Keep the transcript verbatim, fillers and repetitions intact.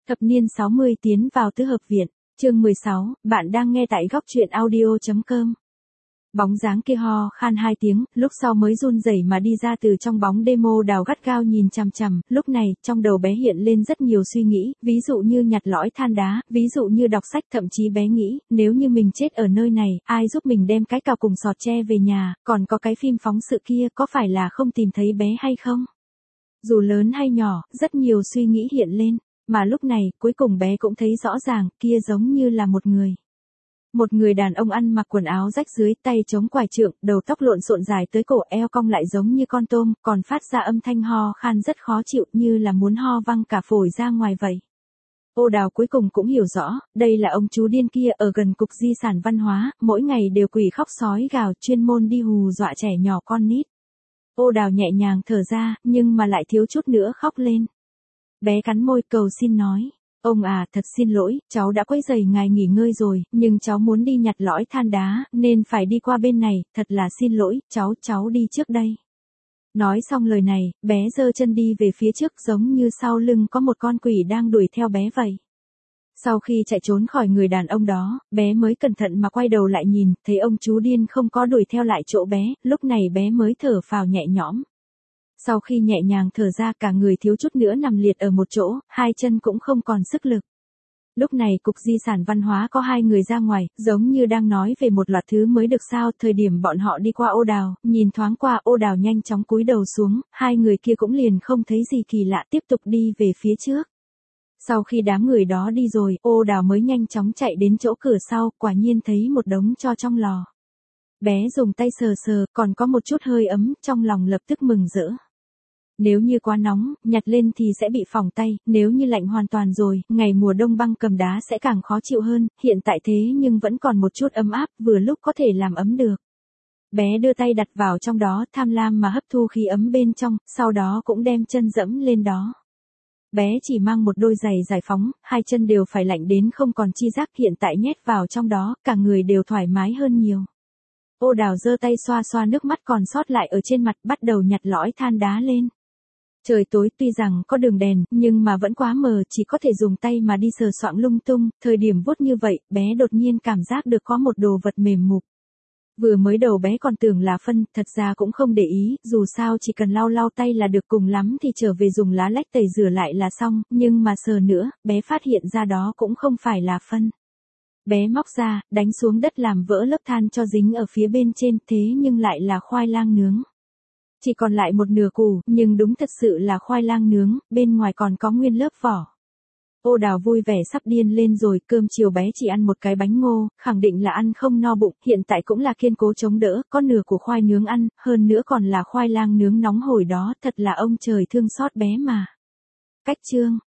Thập niên sáu mươi tiến vào tứ hợp viện, chương mười sáu, bạn đang nghe tại góc truyện audio chấm com. Bóng dáng kia ho khan hai tiếng, lúc sau mới run rẩy mà đi ra từ trong bóng demo đào gắt gao nhìn chằm chằm, lúc này, trong đầu bé hiện lên rất nhiều suy nghĩ, ví dụ như nhặt lõi than đá, ví dụ như đọc sách, thậm chí bé nghĩ, nếu như mình chết ở nơi này, ai giúp mình đem cái cào cùng sọt tre về nhà, còn có cái phim phóng sự kia, có phải là không tìm thấy bé hay không? Dù lớn hay nhỏ, rất nhiều suy nghĩ hiện lên. Mà lúc này, cuối cùng bé cũng thấy rõ ràng, kia giống như là một người. Một người đàn ông ăn mặc quần áo rách dưới, tay chống quải trượng, đầu tóc lộn xộn dài tới cổ, eo cong lại giống như con tôm, còn phát ra âm thanh ho khan rất khó chịu, như là muốn ho văng cả phổi ra ngoài vậy. Ô Đào cuối cùng cũng hiểu rõ, đây là ông chú điên kia ở gần cục di sản văn hóa, mỗi ngày đều quỷ khóc sói gào, chuyên môn đi hù dọa trẻ nhỏ con nít. Ô Đào nhẹ nhàng thở ra, nhưng mà lại thiếu chút nữa khóc lên. Bé cắn môi cầu xin nói, ông à, thật xin lỗi, cháu đã quấy rầy ngài nghỉ ngơi rồi, nhưng cháu muốn đi nhặt lõi than đá, nên phải đi qua bên này, thật là xin lỗi, cháu, cháu đi trước đây. Nói xong lời này, bé giơ chân đi về phía trước giống như sau lưng có một con quỷ đang đuổi theo bé vậy. Sau khi chạy trốn khỏi người đàn ông đó, bé mới cẩn thận mà quay đầu lại nhìn, thấy ông chú điên không có đuổi theo lại chỗ bé, lúc này bé mới thở phào nhẹ nhõm. Sau khi nhẹ nhàng thở ra cả người thiếu chút nữa nằm liệt ở một chỗ, hai chân cũng không còn sức lực. Lúc này cục di sản văn hóa có hai người ra ngoài, giống như đang nói về một loạt thứ mới được sao, thời điểm bọn họ đi qua Ô Đào, nhìn thoáng qua Ô Đào nhanh chóng cúi đầu xuống, hai người kia cũng liền không thấy gì kỳ lạ tiếp tục đi về phía trước. Sau khi đám người đó đi rồi, Ô Đào mới nhanh chóng chạy đến chỗ cửa sau, quả nhiên thấy một đống tro trong lò. Bé dùng tay sờ sờ, còn có một chút hơi ấm, trong lòng lập tức mừng rỡ. Nếu như quá nóng, nhặt lên thì sẽ bị phỏng tay, nếu như lạnh hoàn toàn rồi, ngày mùa đông băng cầm đá sẽ càng khó chịu hơn, hiện tại thế nhưng vẫn còn một chút ấm áp, vừa lúc có thể làm ấm được. Bé đưa tay đặt vào trong đó, tham lam mà hấp thu khí ấm bên trong, sau đó cũng đem chân dẫm lên đó. Bé chỉ mang một đôi giày giải phóng, hai chân đều phải lạnh đến không còn chi giác, hiện tại nhét vào trong đó, cả người đều thoải mái hơn nhiều. Ô Đào giơ tay xoa xoa nước mắt còn sót lại ở trên mặt, bắt đầu nhặt lõi than đá lên. Trời tối tuy rằng có đường đèn, nhưng mà vẫn quá mờ, chỉ có thể dùng tay mà đi sờ soạng lung tung, thời điểm vuốt như vậy, bé đột nhiên cảm giác được có một đồ vật mềm mục. Vừa mới đầu bé còn tưởng là phân, thật ra cũng không để ý, dù sao chỉ cần lau lau tay là được, cùng lắm thì trở về dùng lá lách tẩy rửa lại là xong, nhưng mà sờ nữa, bé phát hiện ra đó cũng không phải là phân. Bé móc ra, đánh xuống đất làm vỡ lớp than cho dính ở phía bên trên, thế nhưng lại là khoai lang nướng. Chỉ còn lại một nửa củ, nhưng đúng thật sự là khoai lang nướng, bên ngoài còn có nguyên lớp vỏ. Ô Đào vui vẻ sắp điên lên rồi, cơm chiều bé chỉ ăn một cái bánh ngô, khẳng định là ăn không no bụng, hiện tại cũng là kiên cố chống đỡ, có nửa của khoai nướng ăn, hơn nữa còn là khoai lang nướng nóng hổi đó, thật là ông trời thương xót bé mà. Cách chương